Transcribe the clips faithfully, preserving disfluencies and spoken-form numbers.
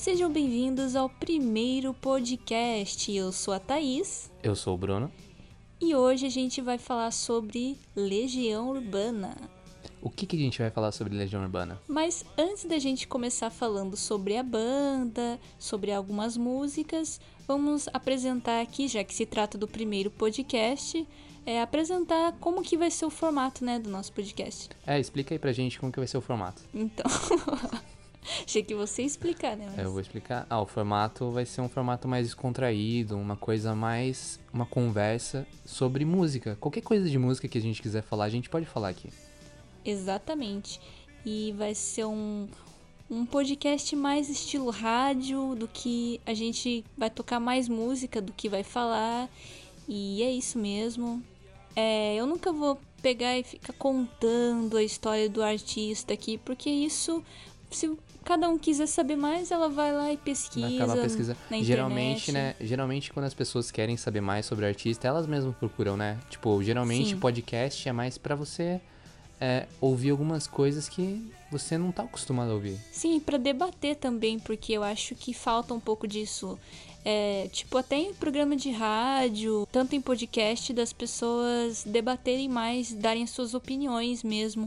Sejam bem-vindos ao primeiro podcast. Eu sou a Thaís. Eu sou o Bruno. E hoje a gente vai falar sobre Legião Urbana. O que, que a gente vai falar sobre Legião Urbana? Mas antes da gente começar falando sobre a banda, sobre algumas músicas, vamos apresentar aqui, já que se trata do primeiro podcast, é, apresentar como que vai ser o formato, né, do nosso podcast. É, explica aí pra gente como que vai ser o formato. Então, achei que você ia explicar, né? Mas... Eu vou explicar. Ah, o formato vai ser um formato mais descontraído, uma coisa mais... uma conversa sobre música. Qualquer coisa de música que a gente quiser falar, a gente pode falar aqui. Exatamente. E vai ser um, um podcast mais estilo rádio, do que a gente vai tocar mais música do que vai falar. E é isso mesmo. É, eu nunca vou pegar e ficar contando a história do artista aqui, porque isso, se cada um quiser saber mais, ela vai lá e pesquisa Vai pesquisa. na internet. Geralmente, né? Geralmente quando as pessoas querem saber mais sobre o artista, elas mesmas procuram, né? Tipo, geralmente Sim. podcast é mais pra você é, ouvir algumas coisas que você não tá acostumado a ouvir. Sim, pra debater também, porque eu acho que falta um pouco disso. É, tipo, até em programa de rádio, tanto em podcast, das pessoas debaterem mais, darem suas opiniões mesmo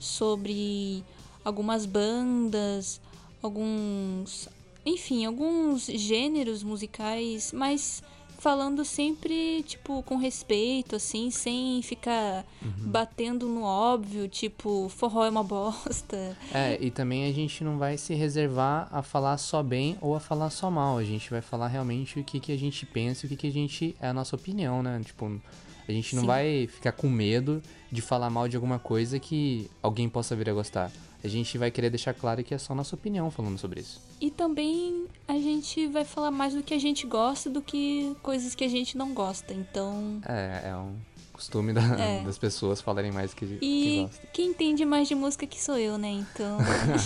sobre algumas bandas, alguns, enfim, alguns gêneros musicais, mas falando sempre, tipo, com respeito, assim, sem ficar uhum. batendo no óbvio, tipo, forró é uma bosta. É, e também a gente não vai se reservar a falar só bem ou a falar só mal. A gente vai falar realmente o que, que a gente pensa e o que, que a gente... é a nossa opinião, né? Tipo, a gente não Sim. vai ficar com medo de falar mal de alguma coisa que alguém possa vir a gostar. A gente vai querer deixar claro que é só nossa opinião falando sobre isso. E também a gente vai falar mais do que a gente gosta do que coisas que a gente não gosta, então... É, é um costume da, é. das pessoas falarem mais do que, e que gostam. E quem entende mais de música que sou eu, né, então...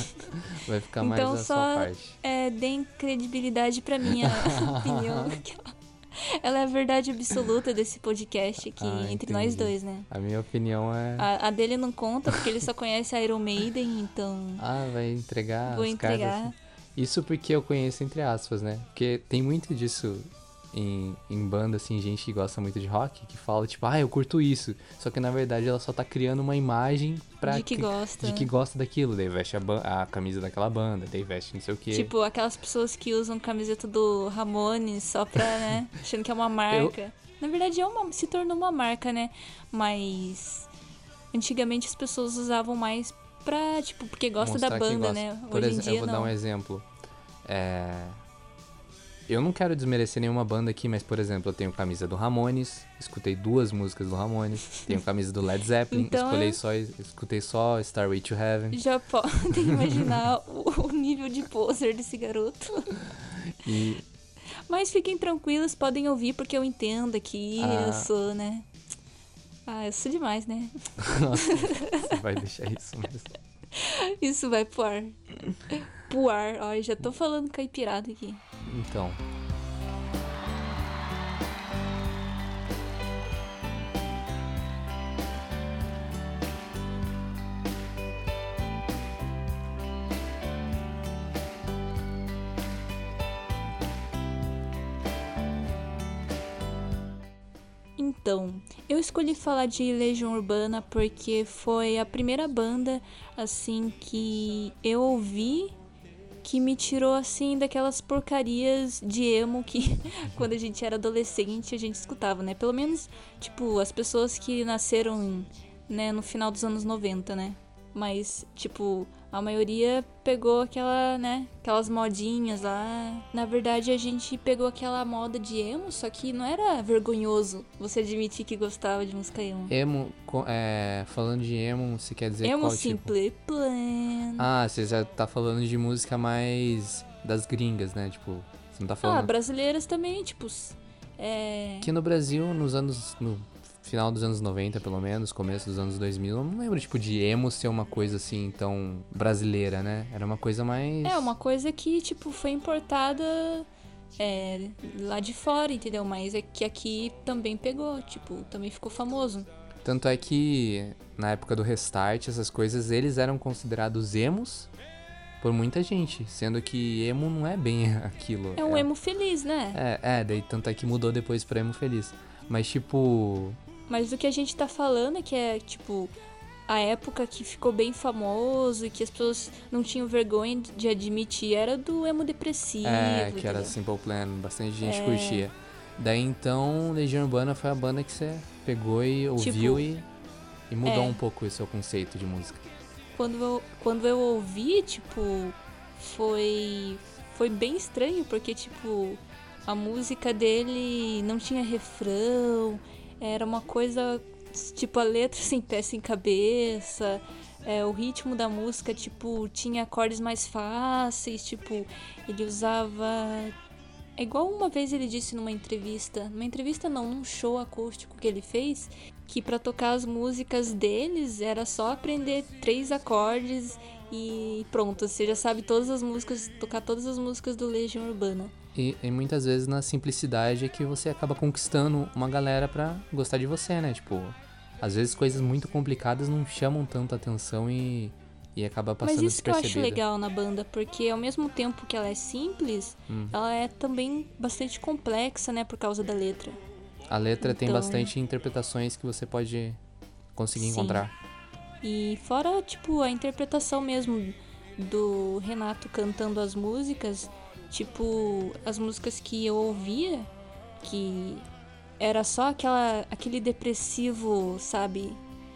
vai ficar mais então, a só, sua parte. É, deem credibilidade pra minha opinião. Ela é a verdade absoluta desse podcast aqui, ah, entre entendi. nós dois, né? A minha opinião é... A, a dele não conta, porque ele só conhece a Iron Maiden, então... Ah, vai entregar Vou as entregar. cartas. Isso porque eu conheço entre aspas, né? Porque tem muito disso em, em banda, assim, gente que gosta muito de rock, que fala, tipo, ah, eu curto isso. Só que, na verdade, ela só tá criando uma imagem pra... De que gosta. De que gosta daquilo. Daí veste a, ban- a camisa daquela banda, daí veste não sei o quê. Tipo, aquelas pessoas que usam camiseta do Ramones só pra, né, achando que é uma marca. Eu... Na verdade, é uma, se tornou uma marca, né? Mas antigamente as pessoas usavam mais pra, tipo, porque gosta mostrar da banda, gosta. né? Por Hoje ex- em dia, eu vou não. dar um exemplo. É... Eu não quero desmerecer nenhuma banda aqui, mas, por exemplo, eu tenho camisa do Ramones, escutei duas músicas do Ramones, tenho camisa do Led Zeppelin, então, escolhi só, escutei só Starway to Heaven. Já podem imaginar o nível de poser desse garoto. E... Mas fiquem tranquilos, podem ouvir, porque eu entendo aqui, ah. eu sou, né? Ah, eu sou demais, né? Nossa, você vai deixar isso mesmo. Isso vai pro ar. Pro ar, ó, já tô falando caipirada aqui. Então. Então, eu escolhi falar de Legião Urbana porque foi a primeira banda, assim, que eu ouvi que me tirou, assim, daquelas porcarias de emo que quando a gente era adolescente a gente escutava, né? Pelo menos, tipo, as pessoas que nasceram, né, no final dos anos noventa, né? Mas, tipo, a maioria pegou aquela, né, aquelas modinhas lá. Na verdade, a gente pegou aquela moda de emo, só que não era vergonhoso você admitir que gostava de música emo. Emo, é, falando de emo, você quer dizer emo qual Simple tipo? Plan. Ah, você já tá falando de música mais das gringas, né? Tipo, você não tá falando... Ah, brasileiras também, tipo... É... Aqui no Brasil, nos anos... No final dos anos noventa, pelo menos, começo dos anos dois mil, eu não lembro, tipo, de emo ser uma coisa assim, tão brasileira, né? Era uma coisa mais... É, uma coisa que, tipo, foi importada é, lá de fora, entendeu? Mas é que aqui também pegou, tipo, também ficou famoso. Tanto é que, na época do Restart, essas coisas, eles eram considerados emos, por muita gente, sendo que emo não é bem aquilo. É um emo feliz, né? É, é, daí tanto é que mudou depois pra emo feliz. Mas, tipo... Mas o que a gente tá falando é que é, tipo, a época que ficou bem famoso e que as pessoas não tinham vergonha de admitir era do emo depressivo. É, que entendeu? era Simple Plan, bastante gente É. curtia. Daí então, Legião Urbana foi a banda que você pegou e ouviu Tipo, e, e mudou é. um pouco o seu conceito de música. Quando eu, quando eu ouvi, tipo, foi, foi bem estranho, porque, tipo, a música dele não tinha refrão, era uma coisa, tipo, a letra sem pé, sem cabeça, é, o ritmo da música, tipo, tinha acordes mais fáceis, tipo, ele usava... É igual uma vez ele disse numa entrevista, numa entrevista não, num show acústico que ele fez, que pra tocar as músicas deles era só aprender três acordes e pronto, você já sabe todas as músicas, tocar todas as músicas do Legião Urbana. E, e muitas vezes na simplicidade é que você acaba conquistando uma galera pra gostar de você, né? Tipo, às vezes coisas muito complicadas não chamam tanta atenção e, e acaba passando Mas isso que eu acho despercebida. legal na banda, porque ao mesmo tempo que ela é simples, Hum. ela é também bastante complexa, né, por causa da letra. A letra tem Então- bastante interpretações que você pode conseguir Sim. encontrar. E fora, tipo, a interpretação mesmo do Renato cantando as músicas, tipo, as músicas que eu ouvia, que era só aquela, aquele depressivo, sabe?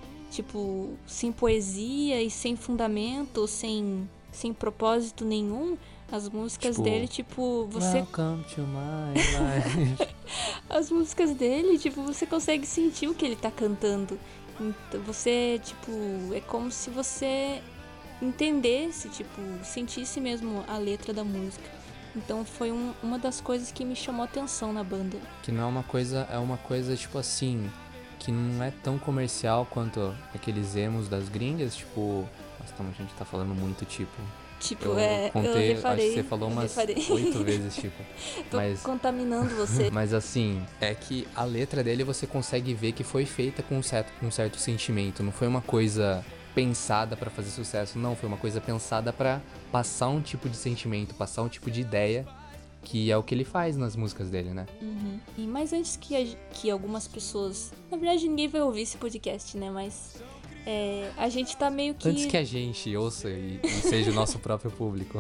Tipo, sem poesia e sem fundamento, sem, sem propósito nenhum. As músicas Tipo, dele, tipo, você... Welcome to my life. As músicas dele, tipo, você consegue sentir o que ele tá cantando. Então, você, tipo, é como se você entendesse, tipo, sentisse mesmo a letra da música. Então foi um, uma das coisas que me chamou a atenção na banda. Que não é uma coisa, é uma coisa tipo assim, que não é tão comercial quanto aqueles emos das gringas, tipo, nossa, a gente tá falando muito tipo. Tipo, Eu é, contei, eu reparei, acho que você falou eu umas reparei. oito vezes, tipo. Tô Mas, contaminando você. mas assim, é que a letra dele você consegue ver que foi feita com um certo, com um certo sentimento. Não foi uma coisa pensada pra fazer sucesso, não. Foi uma coisa pensada pra passar um tipo de sentimento, passar um tipo de ideia, que é o que ele faz nas músicas dele, né? Uhum. E mais antes que, a- que algumas pessoas... Na verdade, ninguém vai ouvir esse podcast, né? Mas é, a gente tá meio que... Antes que a gente ouça e, e seja o nosso próprio público.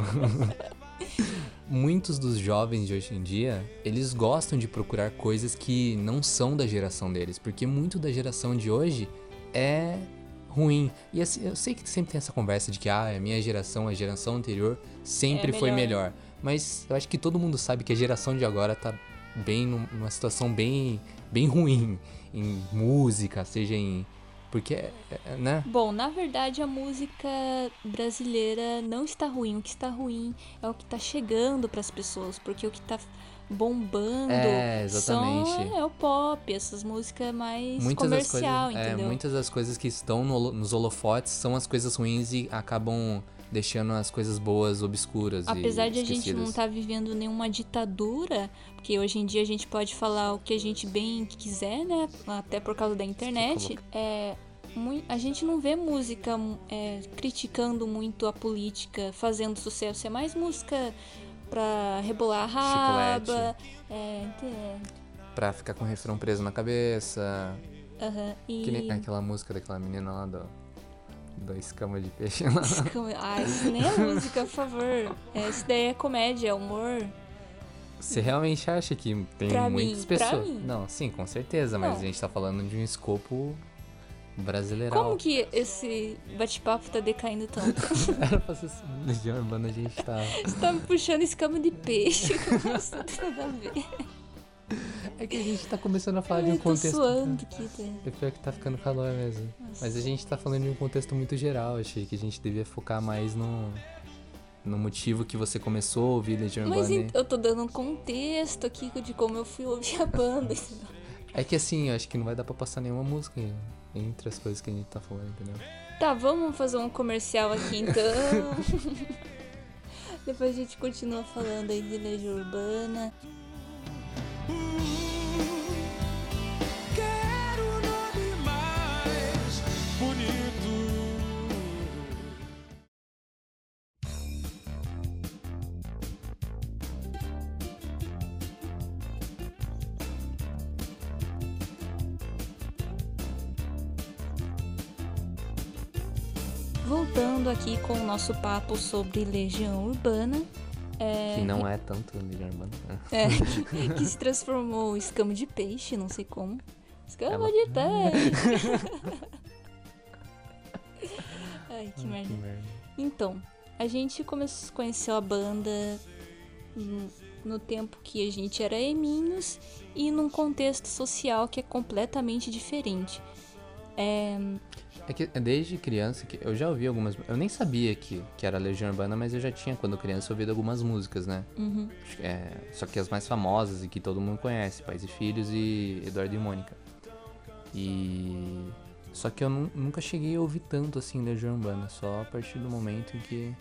Muitos dos jovens de hoje em dia, eles gostam de procurar coisas que não são da geração deles, porque muito da geração de hoje é ruim. E assim, eu sei que sempre tem essa conversa de que ah, a minha geração, a geração anterior sempre É foi melhor. melhor. Mas eu acho que todo mundo sabe que a geração de agora tá bem num- numa situação bem, bem ruim em música, seja em... Porque, é- é, né? Bom, na verdade a música brasileira não está ruim. O que está ruim é o que está chegando para as pessoas, porque o que está bombando É, exatamente. são, é o pop, essas músicas mais Muitas das comercial, coisas, é, entendeu? muitas das coisas que estão no holo- nos holofotes são as coisas ruins e acabam deixando as coisas boas obscuras Apesar e de a gente esquecidas. não estar vivendo nenhuma ditadura, porque hoje em dia a gente pode falar o que a gente bem quiser, né? Até por causa da internet. É, mui- a gente não vê música é, criticando muito a política, fazendo sucesso. É mais música pra rebolar a raba. É, é, Pra ficar com o refrão preso na cabeça. aham, e... Que nem aquela música daquela menina lá do, da escama de peixe lá. Ah, isso nem é música, por favor. É, isso daí é comédia, é humor. Você realmente acha que tem Pra muitas mim, pra pessoas? mim. Não, sim, com certeza, mas Não. a gente tá falando de um escopo brasileiral. Como que esse bate-papo tá decaindo tanto? Era pra ser assim, Legião Urbana, a gente tá... Você tá me puxando escama de peixe. Isso não tem nada a ver. É que a gente tá começando a falar de um Ai, tô contexto... suando aqui, tá? É pior que tá ficando calor mesmo. Nossa. Mas a gente tá falando de um contexto muito geral. Achei que a gente devia focar mais no, no motivo que você começou a ouvir Legião Mas Urbana. ent- eu tô dando um contexto aqui de como eu fui ouvir a banda. entendeu? É que assim, eu acho que não vai dar pra passar nenhuma música entre as coisas que a gente tá falando, entendeu? Tá, vamos fazer um comercial aqui então. Depois a gente continua falando aí de Legião Urbana. Quero o nome mais bonito. voltando aqui com o nosso papo sobre Legião Urbana. É, que não é tanto Legião Urbana. É, que se transformou em escama de peixe, não sei como. Escama Ela... de peixe! Ai, que Ai, merda. que merda. Então, a gente começou, conheceu a banda no, no tempo que a gente era eminhos e num contexto social que é completamente diferente. É... É que desde criança, que eu já ouvi algumas... Eu nem sabia que, que era Legião Urbana, mas eu já tinha, quando criança, ouvido algumas músicas, né? Uhum. É, só que as mais famosas e que todo mundo conhece, Pais e Filhos e Eduardo e Mônica. E... Só que eu nu- nunca cheguei a ouvir tanto, assim, Legião Urbana, só a partir do momento em que...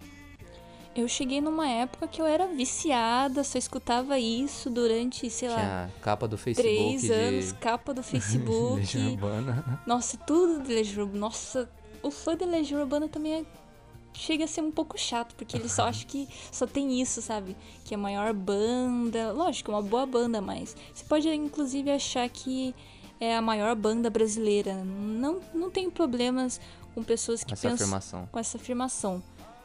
Eu cheguei numa época que eu era viciada, só escutava isso durante, sei lá, Tinha capa do Facebook três de... anos, capa do Facebook. Legião Urbana. Nossa, tudo de Legião Urbana. Nossa, o fã de Legião Urbana também é... chega a ser um pouco chato, porque ele só acha que só tem isso, sabe? Que é a maior banda. Lógico, é uma boa banda, mas você pode inclusive achar que é a maior banda brasileira. Não, não tem problemas com pessoas que Essa pensam afirmação. com essa afirmação.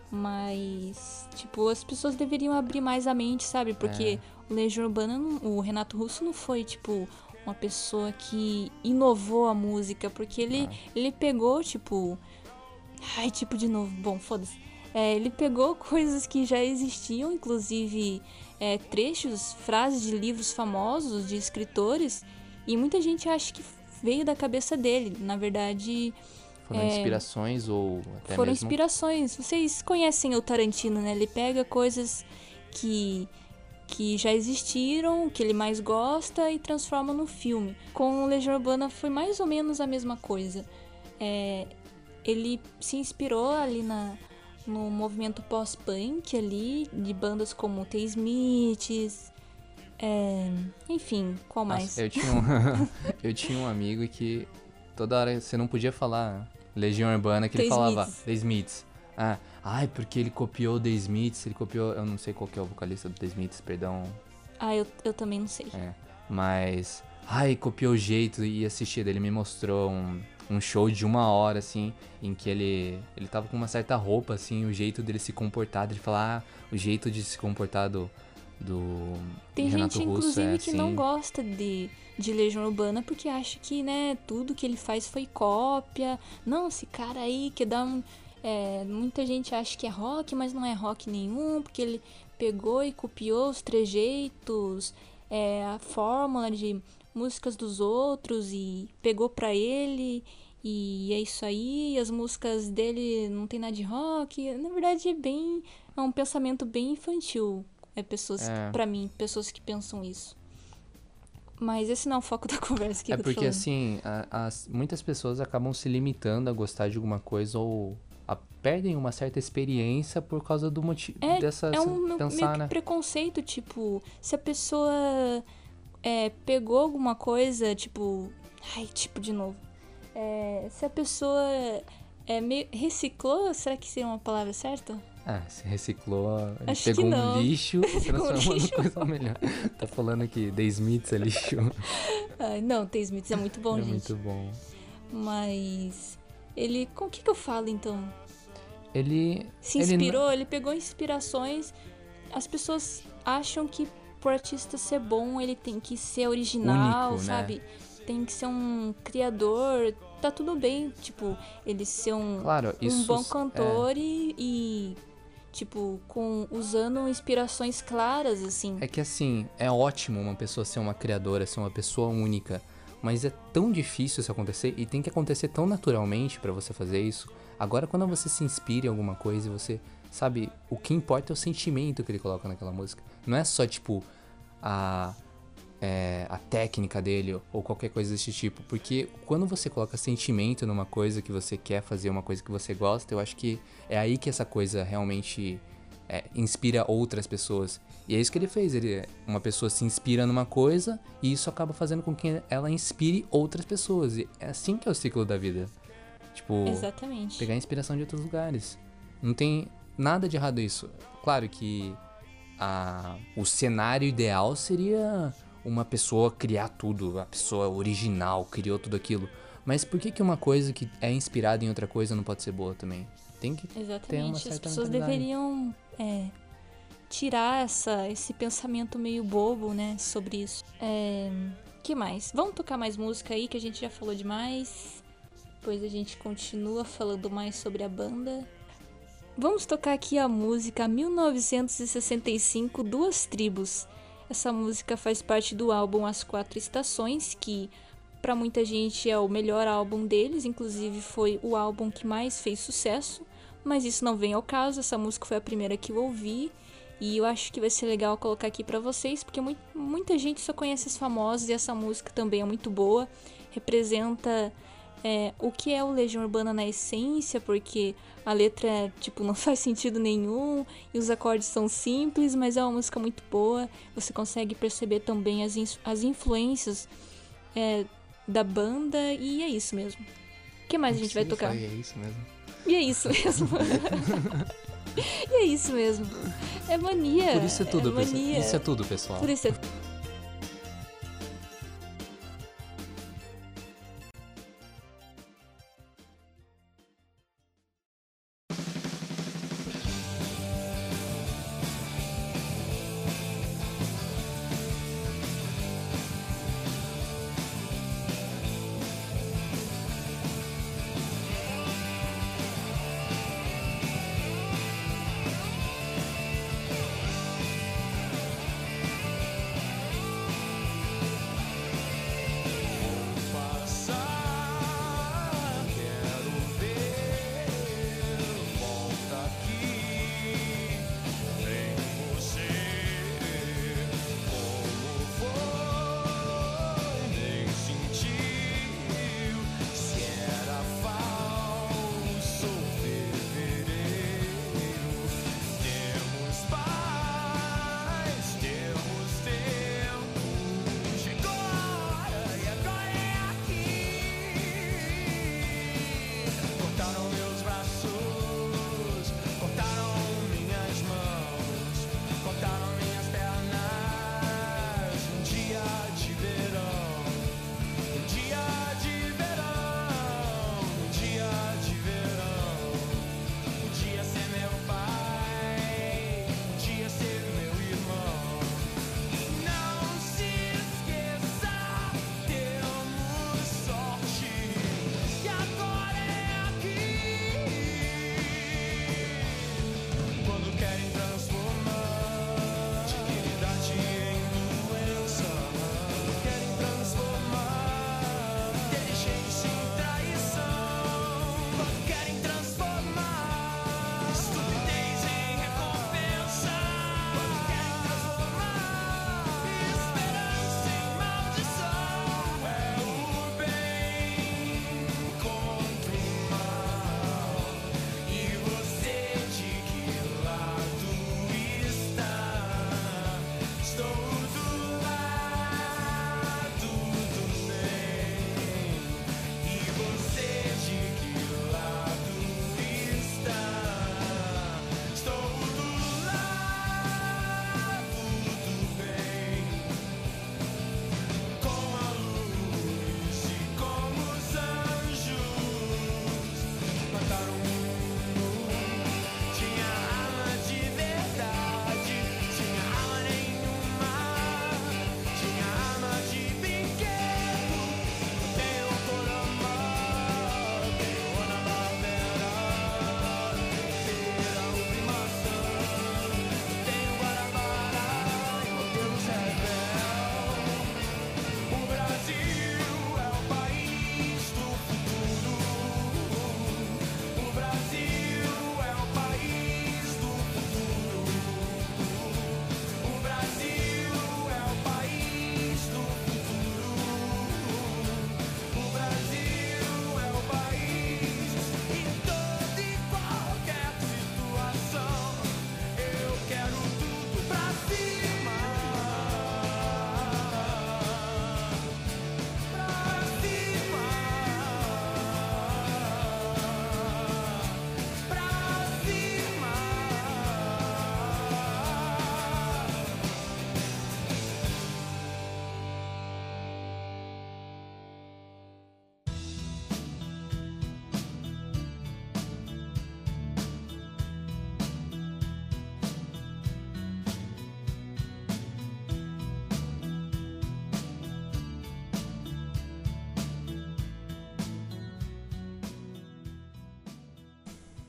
Mas, tipo, as pessoas deveriam abrir mais a mente, sabe? Porque É. o Legião Urbana, não- o Renato Russo não foi, tipo, uma pessoa que inovou a música. Porque ele, Ah. ele pegou, tipo... Ai, tipo, de novo. Bom, foda-se. É, ele pegou coisas que já existiam, inclusive é, trechos, frases de livros famosos, de escritores. E muita gente acha que veio da cabeça dele. Na verdade... Foram inspirações ou até Foram mesmo... inspirações. Vocês conhecem o Tarantino, né? Ele pega coisas que, que já existiram, que ele mais gosta e transforma no filme. Com o Legião Urbana foi mais ou menos a mesma coisa. É, ele se inspirou ali na, no movimento pós-punk ali, de bandas como The Smiths, é, enfim, qual mais? Nossa, eu tinha um, eu tinha um amigo que toda hora você não podia falar Legião Urbana, que ele The falava Smiths. The Smiths. Ah, ai, porque ele copiou The Smiths, ele copiou... Eu não sei qual que é o vocalista do The Smiths, perdão. Ah, eu, eu também não sei. É, mas... Ai, copiou o jeito e assistir. Ele me mostrou um, um show de uma hora, assim, em que ele... Ele tava com uma certa roupa, assim, o jeito dele se comportar, dele falar... Ah, o jeito de se comportar do... do Tem Renato gente, Russo inclusive, é que assim. não gosta de, de Legião Urbana porque acha que, né, tudo que ele faz foi cópia. Não, esse cara aí que dá um... É, muita gente acha que é rock, mas não é rock nenhum, porque ele pegou e copiou os trejeitos, é, a fórmula de músicas dos outros e pegou pra ele, e é isso aí, as músicas dele não tem nada de rock. Na verdade, é bem... é um pensamento bem infantil. É pessoas, É. que, pra mim, pessoas que pensam isso. Mas esse não é o foco da conversa que É eu tô porque, falando. assim, a- as, muitas pessoas acabam se limitando a gostar de alguma coisa ou a- perdem uma certa experiência por causa do motivo É, dessa é um meu- pensar, meio que né? preconceito, tipo, se a pessoa é, pegou alguma coisa, tipo... Ai, tipo, de novo. É, se a pessoa é, meio, reciclou, será que seria uma palavra certa? Ah, se reciclou, ele Acho que pegou não. um lixo e Pegou um transformou lixo. numa coisa melhor. Tá falando que The Smiths é lixo. Ai, não, The Smiths é muito bom, é gente. muito bom. Mas... Ele... Com o que que eu falo, então? Ele... Se ele inspirou, ele pegou inspirações. As pessoas acham que pro artista ser bom, ele tem que ser original, Único, né? sabe? Tem que ser um criador. Tá tudo bem, tipo, ele ser um, Claro, um isso bom é- cantor e, e, tipo, com, usando inspirações claras, assim. É que assim, é ótimo uma pessoa ser uma criadora, ser uma pessoa única, mas é tão difícil isso acontecer e tem que acontecer tão naturalmente pra você fazer isso. Agora, quando você se inspira em alguma coisa e você sabe, o que importa é o sentimento que ele coloca naquela música. Não é só, tipo, a, é, a técnica dele ou qualquer coisa desse tipo, porque quando você coloca sentimento numa coisa que você quer fazer, uma coisa que você gosta, eu acho que é aí que essa coisa realmente é, inspira outras pessoas. E é isso que ele fez, ele, uma pessoa se inspira numa coisa e isso acaba fazendo com que ela inspire outras pessoas. E é assim que é o ciclo da vida. Tipo, Exatamente. pegar inspiração de outros lugares. Não tem nada de errado isso. Claro que a, o cenário ideal seria uma pessoa criar tudo, a pessoa original criou tudo aquilo. Mas por que que uma coisa que é inspirada em outra coisa não pode ser boa também? Tem que ter uma Exatamente. certa As pessoas mentalidade. deveriam é, tirar essa, esse pensamento meio bobo, né, sobre isso. É, que mais? Vamos tocar mais música aí, que a gente já falou demais. Depois a gente continua falando mais sobre a banda. Vamos tocar aqui a música mil novecentos e sessenta e cinco, Duas Tribos. Essa música faz parte do álbum As Quatro Estações, que para muita gente é o melhor álbum deles, inclusive foi o álbum que mais fez sucesso, mas isso não vem ao caso, essa música foi a primeira que eu ouvi e eu acho que vai ser legal colocar aqui para vocês, porque mu- muita gente só conhece as famosas e essa música também é muito boa, representa é, o que é o Legião Urbana na essência, porque a letra tipo, não faz sentido nenhum e os acordes são simples, mas é uma música muito boa, você consegue perceber também as, in- as influências é, da banda e é isso mesmo. O que mais a gente vai Sim, tocar? foi, é isso mesmo. E é isso mesmo. E é isso mesmo. É mania. Por isso é tudo, é pessoal. mania. Isso é tudo, pessoal. Por isso é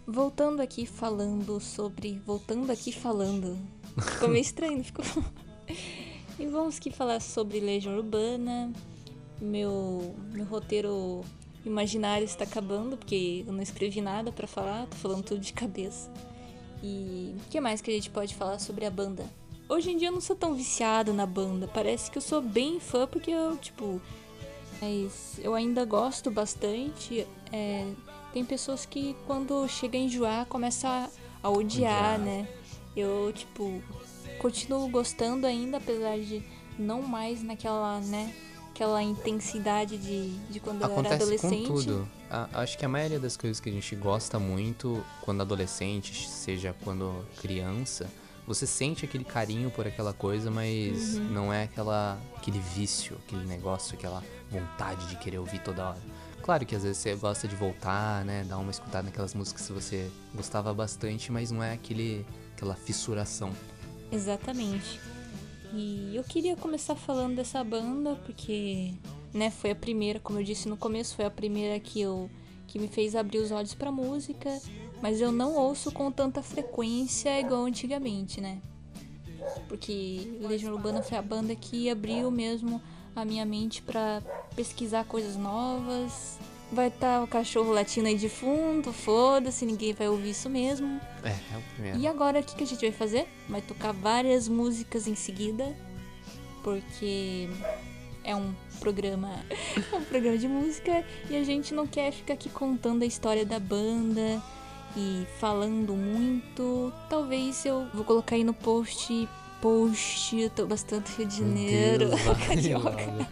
voltando aqui falando sobre... Voltando aqui falando... Ficou meio estranho, não ficou? E vamos aqui falar sobre Legião Urbana. Meu, meu roteiro imaginário está acabando, porque eu não escrevi nada pra falar, tô falando tudo de cabeça. E o que mais que a gente pode falar sobre a banda? Hoje em dia eu não sou tão viciada na banda, parece que eu sou bem fã, porque eu, tipo... Mas eu ainda gosto bastante. É, tem pessoas que quando chega a enjoar, começa a, a odiar, odiar, né? Eu, tipo, continuo gostando ainda, apesar de não mais naquela, né? Aquela intensidade de, de quando Acontece eu era adolescente. Com tudo. A, acho que a maioria das coisas que a gente gosta muito quando adolescente, seja quando criança, você sente aquele carinho por aquela coisa, mas uhum. não é aquela, aquele vício, aquele negócio, aquela vontade de querer ouvir toda hora. Claro que às vezes você gosta de voltar, né, dar uma escutada naquelas músicas que você gostava bastante, mas não é aquele, aquela fissuração. Exatamente. E eu queria começar falando dessa banda, porque, né, foi a primeira, como eu disse no começo, foi a primeira que, eu, que me fez abrir os olhos pra música, mas eu não ouço com tanta frequência igual antigamente, né? Porque Legião Urbana foi a banda que abriu mesmo a minha mente pra pesquisar coisas novas. Vai estar o cachorro latindo aí de fundo, foda-se, ninguém vai ouvir isso mesmo. É, é o primeiro. E agora o que, que a gente vai fazer? Vai tocar várias músicas em seguida, porque é um programa, é um programa de música e a gente não quer ficar aqui contando a história da banda e falando muito. Talvez eu vou colocar aí no post, post, eu tô bastante Rio de Janeiro, carioca.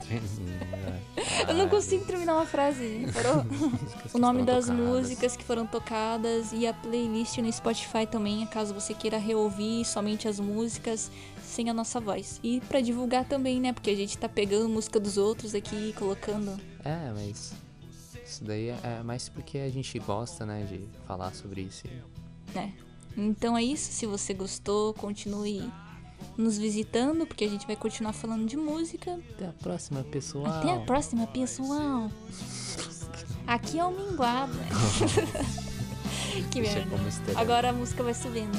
Eu não consigo terminar uma frase, parou? O nome das tocadas. músicas que foram tocadas e a playlist no Spotify também, caso você queira reouvir somente as músicas sem a nossa voz. E pra divulgar também, né? Porque a gente tá pegando música dos outros aqui e colocando. É, mas isso daí é mais porque a gente gosta, né, de falar sobre isso. É. Então é isso, se você gostou, continue nos visitando, porque a gente vai continuar falando de música. Até a próxima, pessoal. Até a próxima, pessoal. Aqui é o Minguado. Que merda. Agora a música vai subindo.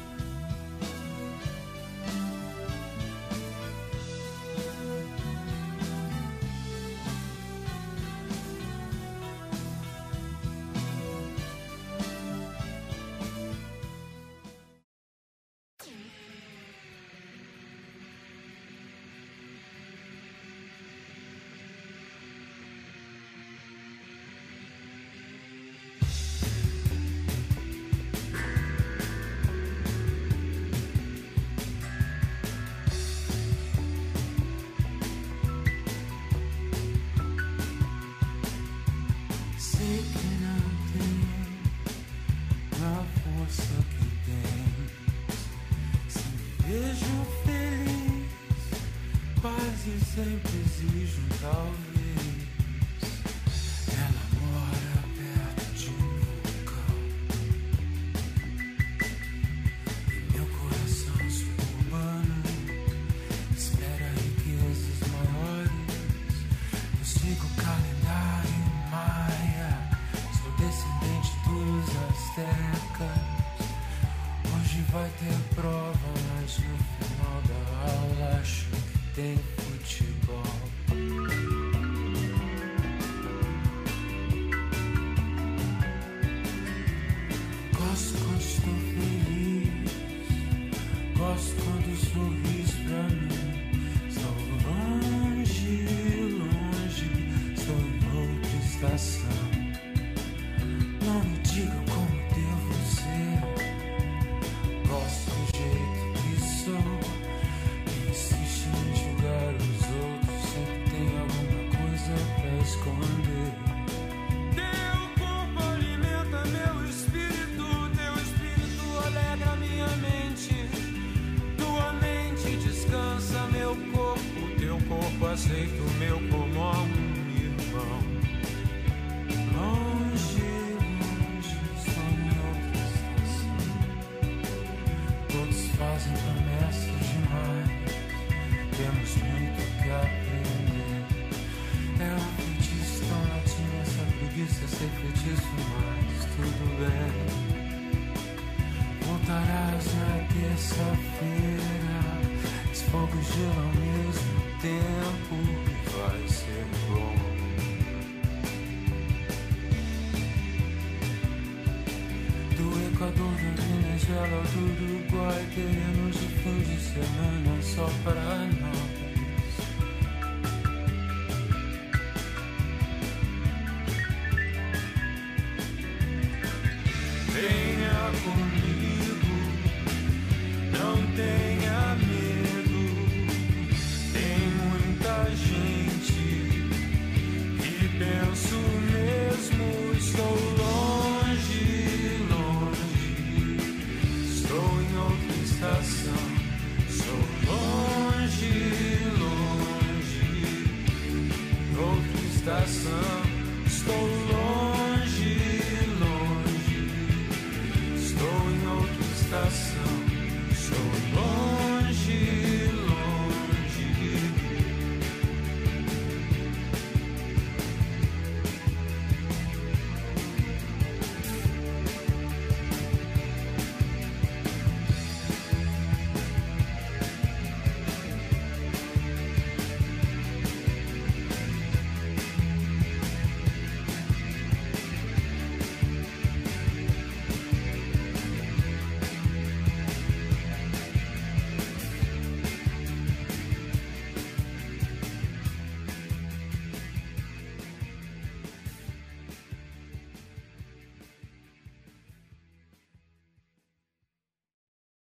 Sempre exige um talvez. Ela mora perto de um vulcão e meu coração suburbano espera riquezas maiores. Eu sigo o calendário maia, sou descendente dos astecas. Hoje vai ter prova, mas no final da aula acho que tem futebol. Gosto quando estou feliz, gosto quando sorris pra mim. Estou longe, longe, estou em outra estação. Não me digam como devo ser, gosto do jeito que sou. Insiste em julgar os outros, sempre tem alguma coisa pra esconder. Teu corpo alimenta meu espírito, teu espírito alegra minha mente. Tua mente descansa meu corpo, teu corpo aceita o meu como um irmão. Longe, longe, estou em outra estação. Todos fazem promessas demais. Temos muito que aprender. É um feitiço tão latino, essa preguiça ser feitiço, mas tudo bem. estarás na terça-feira. Os fogos gelam ao mesmo tempo e vai ser bom. Do Equador, da Venezuela ao do Uruguai, teremos de fim de semana só para nós. Venha comigo, não tenha medo. Tem muita gente que pensa o mesmo. Estou longe, longe, estou em outra estação. Estou longe, longe, outra estação. Estou longe.